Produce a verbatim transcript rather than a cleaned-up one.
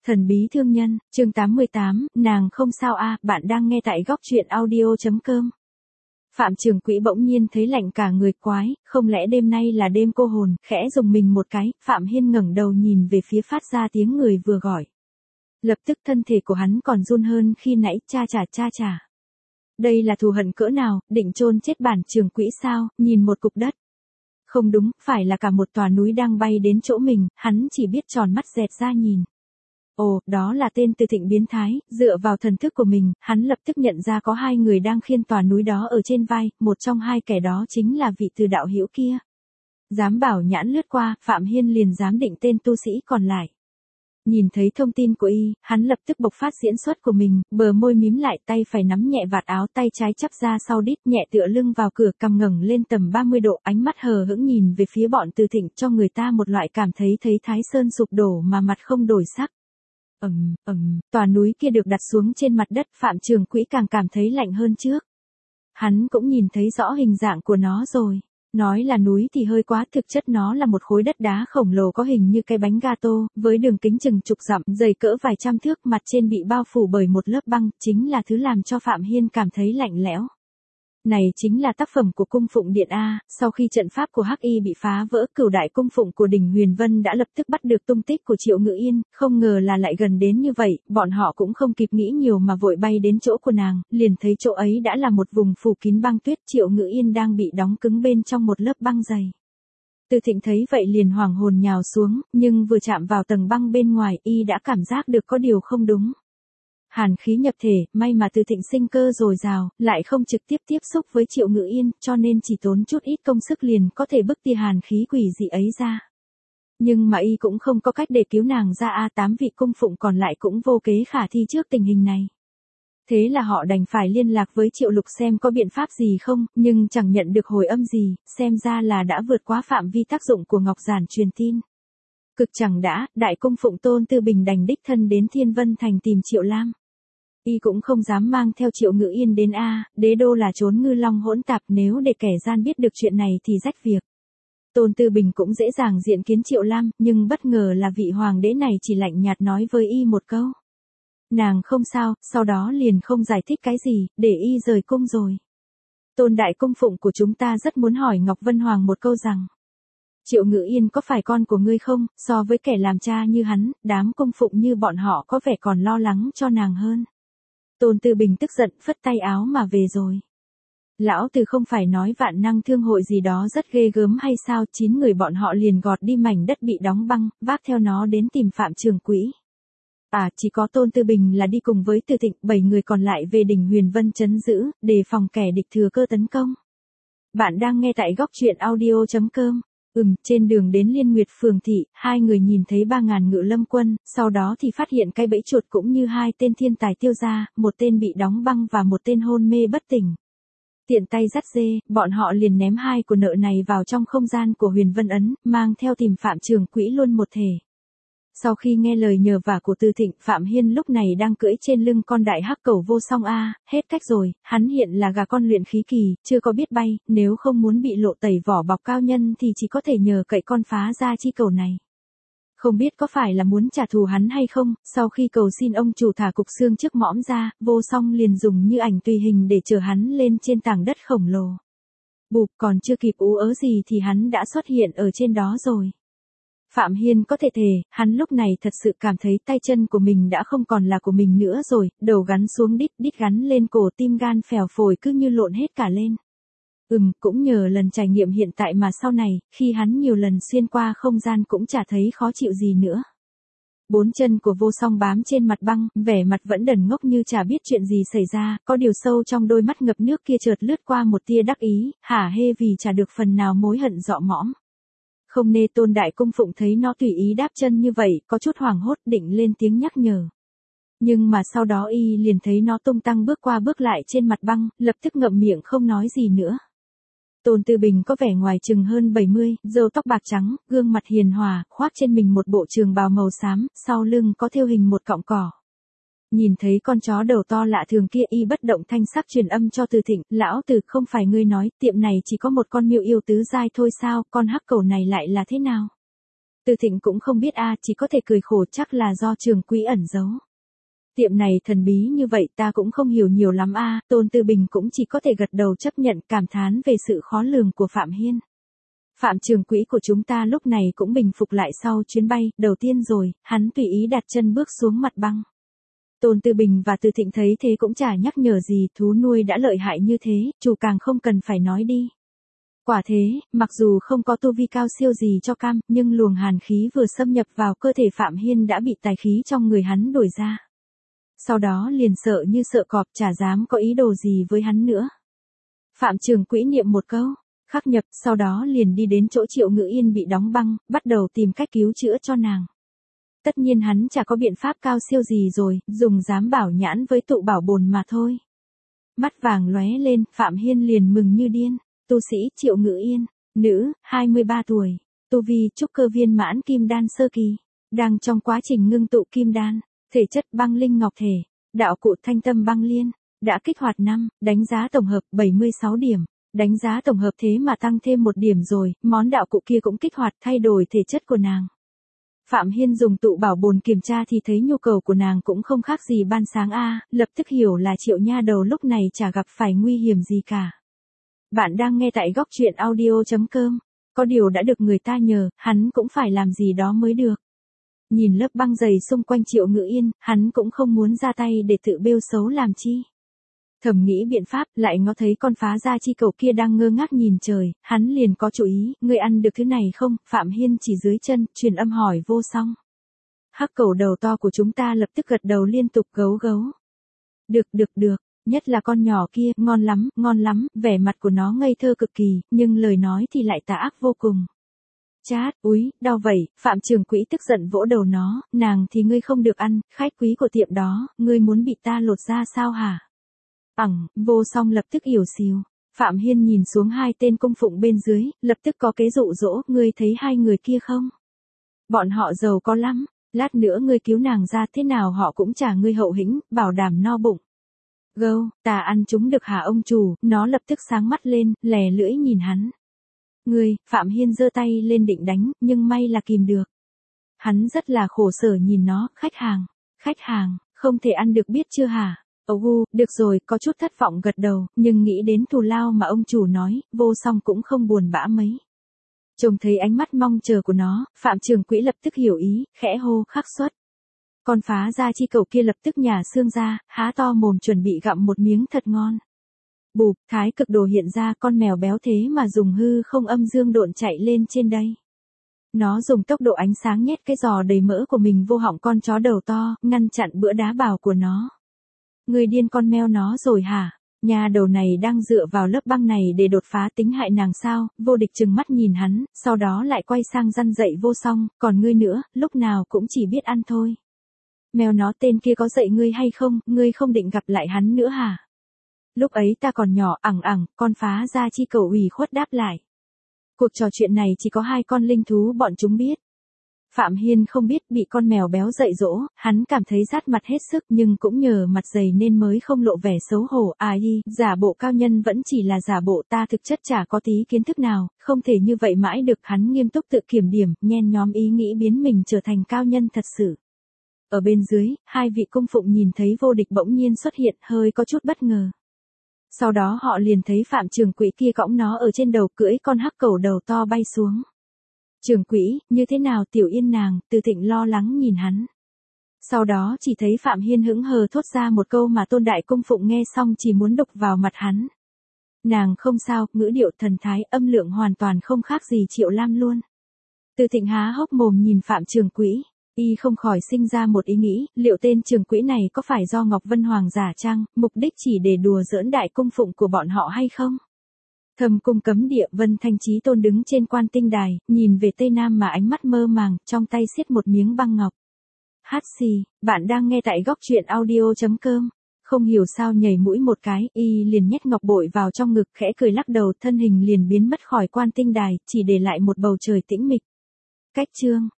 Thần bí thương nhân, chương tám mươi tám, nàng không sao a, bạn đang nghe tại góc truyện audio.com. Phạm Trường Quỹ bỗng nhiên thấy lạnh cả người quái, không lẽ đêm nay là đêm cô hồn, khẽ dùng mình một cái, Phạm Hiên ngẩng đầu nhìn về phía phát ra tiếng người vừa gọi. Lập tức thân thể của hắn còn run hơn khi nãy, cha chà cha chà. Đây là thù hận cỡ nào, định chôn chết bản Trường Quỹ sao, nhìn một cục đất. Không đúng, phải là cả một tòa núi đang bay đến chỗ mình, hắn chỉ biết tròn mắt dẹt ra nhìn. Ồ, đó là tên Từ Thịnh biến thái, dựa vào thần thức của mình, hắn lập tức nhận ra có hai người đang khiêng tòa núi đó ở trên vai, một trong hai kẻ đó chính là vị Từ đạo hữu kia. Dám bảo nhãn lướt qua, Phạm Hiên liền dám định tên tu sĩ còn lại. Nhìn thấy thông tin của y, hắn lập tức bộc phát diễn xuất của mình, bờ môi mím lại, tay phải nắm nhẹ vạt áo, tay trái chắp ra sau đít, nhẹ tựa lưng vào cửa, cằm ngẩng lên tầm ba mươi độ, ánh mắt hờ hững nhìn về phía bọn Từ Thịnh, cho người ta một loại cảm thấy thấy Thái Sơn sụp đổ mà mặt không đổi sắc. Ầm, ầm, tòa núi kia được đặt xuống trên mặt đất, Phạm Trường Quỹ càng cảm thấy lạnh hơn trước. Hắn cũng nhìn thấy rõ hình dạng của nó rồi. Nói là núi thì hơi quá, thực chất nó là một khối đất đá khổng lồ có hình như cái bánh gato, với đường kính chừng chục dặm, dày cỡ vài trăm thước, mặt trên bị bao phủ bởi một lớp băng, chính là thứ làm cho Phạm Hiên cảm thấy lạnh lẽo. Này chính là tác phẩm của cung phụng điện A, sau khi trận pháp của Hắc Y bị phá vỡ, cửu đại cung phụng của đỉnh Huyền Vân đã lập tức bắt được tung tích của Triệu Ngự Yên, không ngờ là lại gần đến như vậy, bọn họ cũng không kịp nghĩ nhiều mà vội bay đến chỗ của nàng, liền thấy chỗ ấy đã là một vùng phủ kín băng tuyết, Triệu Ngự Yên đang bị đóng cứng bên trong một lớp băng dày. Từ Thịnh thấy vậy liền hoảng hồn nhào xuống, nhưng vừa chạm vào tầng băng bên ngoài, y đã cảm giác được có điều không đúng. Hàn khí nhập thể, may mà Từ Thịnh sinh cơ dồi dào, lại không trực tiếp tiếp xúc với Triệu Ngự Yên, cho nên chỉ tốn chút ít công sức liền có thể bức tia hàn khí quỷ dị ấy ra. Nhưng mà y cũng không có cách để cứu nàng ra, a tám vị cung phụng còn lại cũng vô kế khả thi trước tình hình này. Thế là họ đành phải liên lạc với Triệu Lục xem có biện pháp gì không, nhưng chẳng nhận được hồi âm gì, xem ra là đã vượt quá phạm vi tác dụng của Ngọc Giản truyền tin. Cực chẳng đã, đại cung phụng Tôn Tư Bình đành đích thân đến Thiên Vân Thành tìm Triệu Lam. Y cũng không dám mang theo Triệu Ngự Yên đến A, đế đô là trốn ngư long hỗn tạp, nếu để kẻ gian biết được chuyện này thì rách việc. Tôn Tư Bình cũng dễ dàng diện kiến Triệu Lam, nhưng bất ngờ là vị hoàng đế này chỉ lạnh nhạt nói với y một câu. Nàng không sao, sau đó liền không giải thích cái gì, để y rời cung rồi. Tôn đại cung phụng của chúng ta rất muốn hỏi Ngọc Vân Hoàng một câu rằng. Triệu Ngự Yên có phải con của ngươi không, so với kẻ làm cha như hắn, đám cung phụng như bọn họ có vẻ còn lo lắng cho nàng hơn. Tôn Tư Bình tức giận, phất tay áo mà về rồi. Lão Từ không phải nói vạn năng thương hội gì đó rất ghê gớm hay sao, chín người bọn họ liền gọt đi mảnh đất bị đóng băng, vác theo nó đến tìm Phạm Trường Quỹ. À, chỉ có Tôn Tư Bình là đi cùng với Từ Thịnh, bảy người còn lại về đỉnh Huyền Vân trấn giữ, đề phòng kẻ địch thừa cơ tấn công. Bạn đang nghe tại góc truyện audio.com. Ừm, trên đường đến Liên Nguyệt Phường thị, hai người nhìn thấy ba ngàn ngự lâm quân, sau đó thì phát hiện cái bẫy chuột cũng như hai tên thiên tài tiêu gia, một tên bị đóng băng và một tên hôn mê bất tỉnh. Tiện tay dắt dê, bọn họ liền ném hai của nợ này vào trong không gian của Huyền Vân Ấn, mang theo tìm Phạm Trường Quỹ luôn một thể. Sau khi nghe lời nhờ vả của Từ Thịnh, Phạm Hiên lúc này đang cưỡi trên lưng con đại hắc cẩu vô song a, hết cách rồi, hắn hiện là gà con luyện khí kỳ, chưa có biết bay, nếu không muốn bị lộ tẩy vỏ bọc cao nhân thì chỉ có thể nhờ cậy con phá ra chi cẩu này. Không biết có phải là muốn trả thù hắn hay không, sau khi cầu xin ông chủ thả cục xương trước mõm ra, vô song liền dùng như ảnh tùy hình để chở hắn lên trên tảng đất khổng lồ. Bụp, còn chưa kịp ú ớ gì thì hắn đã xuất hiện ở trên đó rồi. Phạm Hiên có thể thề, hắn lúc này thật sự cảm thấy tay chân của mình đã không còn là của mình nữa rồi, đầu gắn xuống đít, đít gắn lên cổ, tim gan phèo phổi cứ như lộn hết cả lên. Ừm, cũng nhờ lần trải nghiệm hiện tại mà sau này, khi hắn nhiều lần xuyên qua không gian cũng chả thấy khó chịu gì nữa. Bốn chân của vô song bám trên mặt băng, vẻ mặt vẫn đần ngốc như chả biết chuyện gì xảy ra, có điều sâu trong đôi mắt ngập nước kia chợt lướt qua một tia đắc ý, hả hê vì chả được phần nào mối hận dọ mõm. Không nê Tôn đại cung phụng thấy nó tùy ý đáp chân như vậy, có chút hoảng hốt định lên tiếng nhắc nhở. Nhưng mà sau đó y liền thấy nó tung tăng bước qua bước lại trên mặt băng, lập tức ngậm miệng không nói gì nữa. Tôn Tư Bình có vẻ ngoài chừng hơn bảy mươi, râu tóc bạc trắng, gương mặt hiền hòa, khoác trên mình một bộ trường bào màu xám, sau lưng có thêu hình một cọng cỏ. Nhìn thấy con chó đầu to lạ thường kia, y bất động thanh sắc truyền âm cho Từ Thịnh, lão Từ, không phải ngươi nói tiệm này chỉ có một con miêu yêu tứ giai thôi sao, con hắc cẩu này lại là thế nào? Từ Thịnh cũng không biết a, chỉ có thể cười khổ, chắc là do Trường Quý ẩn giấu. Tiệm này thần bí như vậy ta cũng không hiểu nhiều lắm a, Tôn Tư Bình cũng chỉ có thể gật đầu chấp nhận, cảm thán về sự khó lường của Phạm Hiên. Phạm Trường Quý của chúng ta lúc này cũng bình phục lại sau chuyến bay đầu tiên rồi, hắn tùy ý đặt chân bước xuống mặt băng. Tôn Tư Bình và Từ Thịnh thấy thế cũng chả nhắc nhở gì, thú nuôi đã lợi hại như thế, chủ càng không cần phải nói đi. Quả thế, mặc dù không có tu vi cao siêu gì cho cam, nhưng luồng hàn khí vừa xâm nhập vào cơ thể Phạm Hiên đã bị tài khí trong người hắn đuổi ra. Sau đó liền sợ như sợ cọp, chả dám có ý đồ gì với hắn nữa. Phạm Trường Quý niệm một câu, khắc nhập, sau đó liền đi đến chỗ Triệu Ngữ Yên bị đóng băng, bắt đầu tìm cách cứu chữa cho nàng. Tất nhiên hắn chả có biện pháp cao siêu gì rồi, dùng giám bảo nhãn với tụ bảo bồn mà thôi. Mắt vàng lóe lên, Phạm Hiên liền mừng như điên. Tu sĩ Triệu Ngữ Yên, nữ, hai mươi ba tuổi, tu vi trúc cơ viên mãn kim đan sơ kỳ, đang trong quá trình ngưng tụ kim đan, thể chất băng linh ngọc thể, đạo cụ thanh tâm băng liên, đã kích hoạt năm, đánh giá tổng hợp bảy mươi sáu điểm, đánh giá tổng hợp thế mà tăng thêm một điểm rồi, món đạo cụ kia cũng kích hoạt thay đổi thể chất của nàng. Phạm Hiên dùng tụ bảo bồn kiểm tra thì thấy nhu cầu của nàng cũng không khác gì ban sáng a, lập tức hiểu là Triệu nha đầu lúc này chả gặp phải nguy hiểm gì cả. Bạn đang nghe tại góc truyện audio chấm com, có điều đã được người ta nhờ, hắn cũng phải làm gì đó mới được. Nhìn lớp băng dày xung quanh Triệu Ngữ Yên, hắn cũng không muốn ra tay để tự bêu xấu làm chi. Thầm nghĩ biện pháp, lại ngó thấy con phá gia chi cầu kia đang ngơ ngác nhìn trời, hắn liền có chủ ý, ngươi ăn được thứ này không? Phạm Hiên chỉ dưới chân, truyền âm hỏi vô song. Hắc cầu đầu to của chúng ta lập tức gật đầu liên tục gấu gấu. Được được được. Nhất là con nhỏ kia, ngon lắm, ngon lắm, vẻ mặt của nó ngây thơ cực kỳ, nhưng lời nói thì lại tà ác vô cùng. Chát, úi, đau vậy, Phạm Trường Quý tức giận vỗ đầu nó, nàng thì ngươi không được ăn, khách quý của tiệm đó, ngươi muốn bị ta lột ra sao hả? Ẳng, vô song lập tức ỉu xìu. Phạm Hiên nhìn xuống hai tên cung phụng bên dưới, lập tức có kế dụ dỗ, ngươi thấy hai người kia không? Bọn họ giàu có lắm, lát nữa ngươi cứu nàng ra thế nào họ cũng trả ngươi hậu hĩnh, bảo đảm no bụng. Gâu, ta ăn chúng được hả ông chủ, nó lập tức sáng mắt lên, lè lưỡi nhìn hắn. Ngươi, Phạm Hiên giơ tay lên định đánh, nhưng may là kìm được. Hắn rất là khổ sở nhìn nó, khách hàng, khách hàng, không thể ăn được biết chưa hả? Ồ gu, được rồi, có chút thất vọng gật đầu, nhưng nghĩ đến thù lao mà ông chủ nói, vô song cũng không buồn bã mấy. Trông thấy ánh mắt mong chờ của nó, Phạm Trường Quý lập tức hiểu ý, khẽ hô khắc xuất. Con phá gia chi cầu kia lập tức nhả xương ra, há to mồm chuẩn bị gặm một miếng thật ngon. Bụp, thái cực đồ hiện ra, con mèo béo thế mà dùng hư không âm dương độn chạy lên trên đây. Nó dùng tốc độ ánh sáng nhét cái giò đầy mỡ của mình vô họng con chó đầu to, ngăn chặn bữa đá bào của nó. Người điên con meo nó rồi hả? Nhà đầu này đang dựa vào lớp băng này để đột phá tính hại nàng sao? Vô Địch trừng mắt nhìn hắn, sau đó lại quay sang răn dạy vô song, còn ngươi nữa, lúc nào cũng chỉ biết ăn thôi. Mèo nó tên kia có dạy ngươi hay không, ngươi không định gặp lại hắn nữa hả? Lúc ấy ta còn nhỏ, ẳng ẳng, con phá gia chi cầu ủy khuất đáp lại. Cuộc trò chuyện này chỉ có hai con linh thú bọn chúng biết. Phạm Hiên không biết bị con mèo béo dạy dỗ, hắn cảm thấy rát mặt hết sức nhưng cũng nhờ mặt dày nên mới không lộ vẻ xấu hổ. Ai, giả bộ cao nhân vẫn chỉ là giả bộ, ta thực chất chả có tí kiến thức nào, không thể như vậy mãi được. Hắn nghiêm túc tự kiểm điểm, nhen nhóm ý nghĩ biến mình trở thành cao nhân thật sự. Ở bên dưới, hai vị cung phụng nhìn thấy Vô Địch bỗng nhiên xuất hiện, hơi có chút bất ngờ. Sau đó họ liền thấy Phạm Trường Quý kia cõng nó ở trên đầu, cưỡi con hắc cẩu đầu to bay xuống. Trường Quý, như thế nào Tiểu Yên nàng? Từ Thịnh lo lắng nhìn hắn. Sau đó chỉ thấy Phạm Hiên hững hờ thốt ra một câu mà Tôn đại cung phụng nghe xong chỉ muốn đục vào mặt hắn. Nàng không sao, ngữ điệu thần thái âm lượng hoàn toàn không khác gì Triệu Lam luôn. Từ Thịnh há hốc mồm nhìn Phạm Trường Quý. Y không khỏi sinh ra một ý nghĩ, liệu tên Trường Quý này có phải do Ngọc Vân Hoàng giả chăng, mục đích chỉ để đùa giỡn đại cung phụng của bọn họ hay không? Thầm cung cấm địa, Vân Thanh Chí Tôn đứng trên quan tinh đài, nhìn về tây nam mà ánh mắt mơ màng, trong tay siết một miếng băng ngọc. Hát xì, bạn đang nghe tại góc truyện audio chấm com. Không hiểu sao nhảy mũi một cái, y liền nhét ngọc bội vào trong ngực, khẽ cười lắc đầu, thân hình liền biến mất khỏi quan tinh đài, chỉ để lại một bầu trời tĩnh mịch. Cách chương